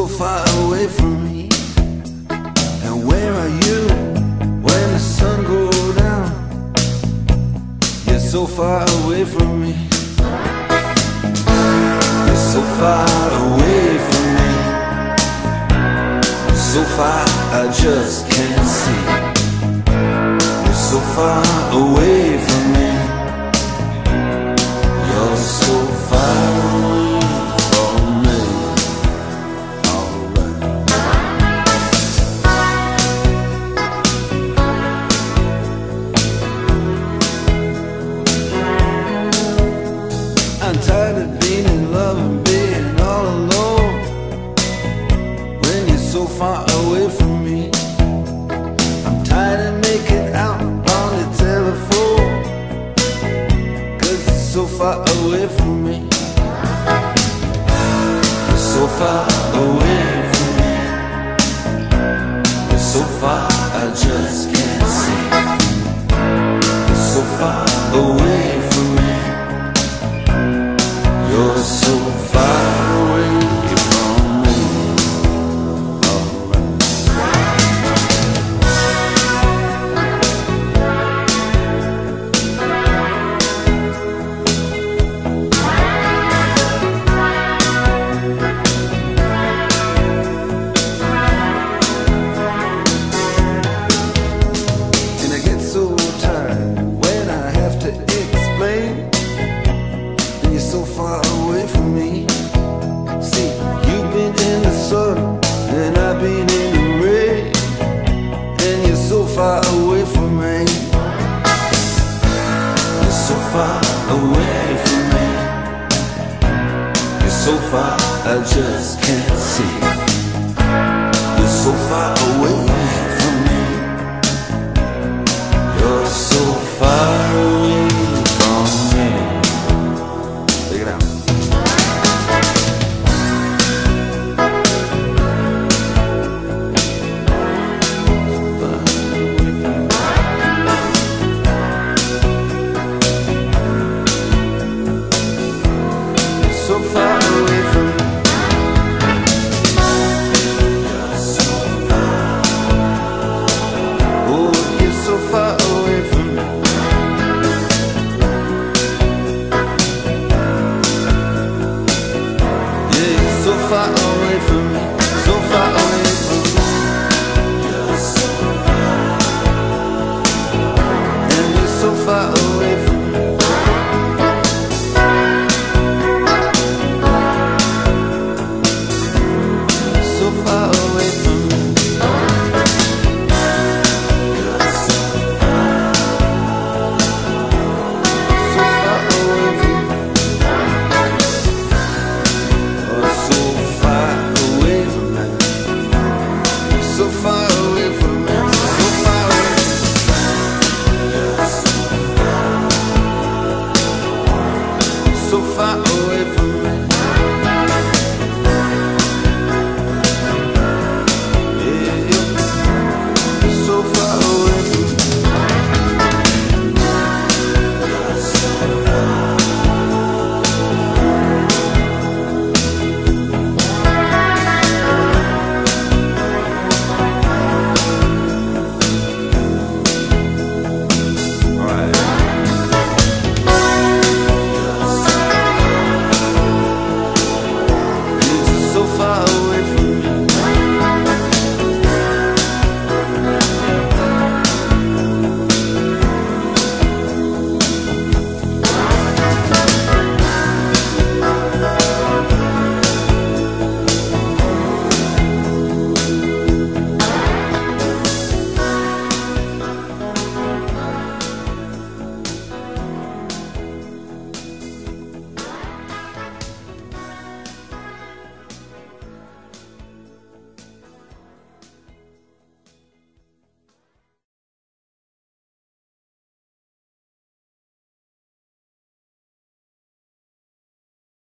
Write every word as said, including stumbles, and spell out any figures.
so far away from me. And where are you when the sun goes down? You're so far away from me. You're so far away from me. So far I just can't see. You're so far away from me. You're so far away from me. Alright. I'm tired of being in love and being all alone when you're so far away from me. I'm tired of making out on the telephone, 'cause it's so far away from me. You're so far away from me. You're so far I just can't see. You're so far away from me. You're so far away from me. Alright. And I get so tired when I have to explain. And you're so far away from me. See, you've been in the sun and I've been in the rain, and you're so far away from me. You're so far away from me. You're so far I just can't see. You're so far away from me. You're so far away from me. Take it out. So far away from me. Oh, you're so far away from me. Yeah, you're so far away from me. So far away from me. And you're so far away from me. So far away from me. So far away from me. Oh, so far away from me. So far away from me. So far away. So far away from me. So far away from me. Alright. You're so far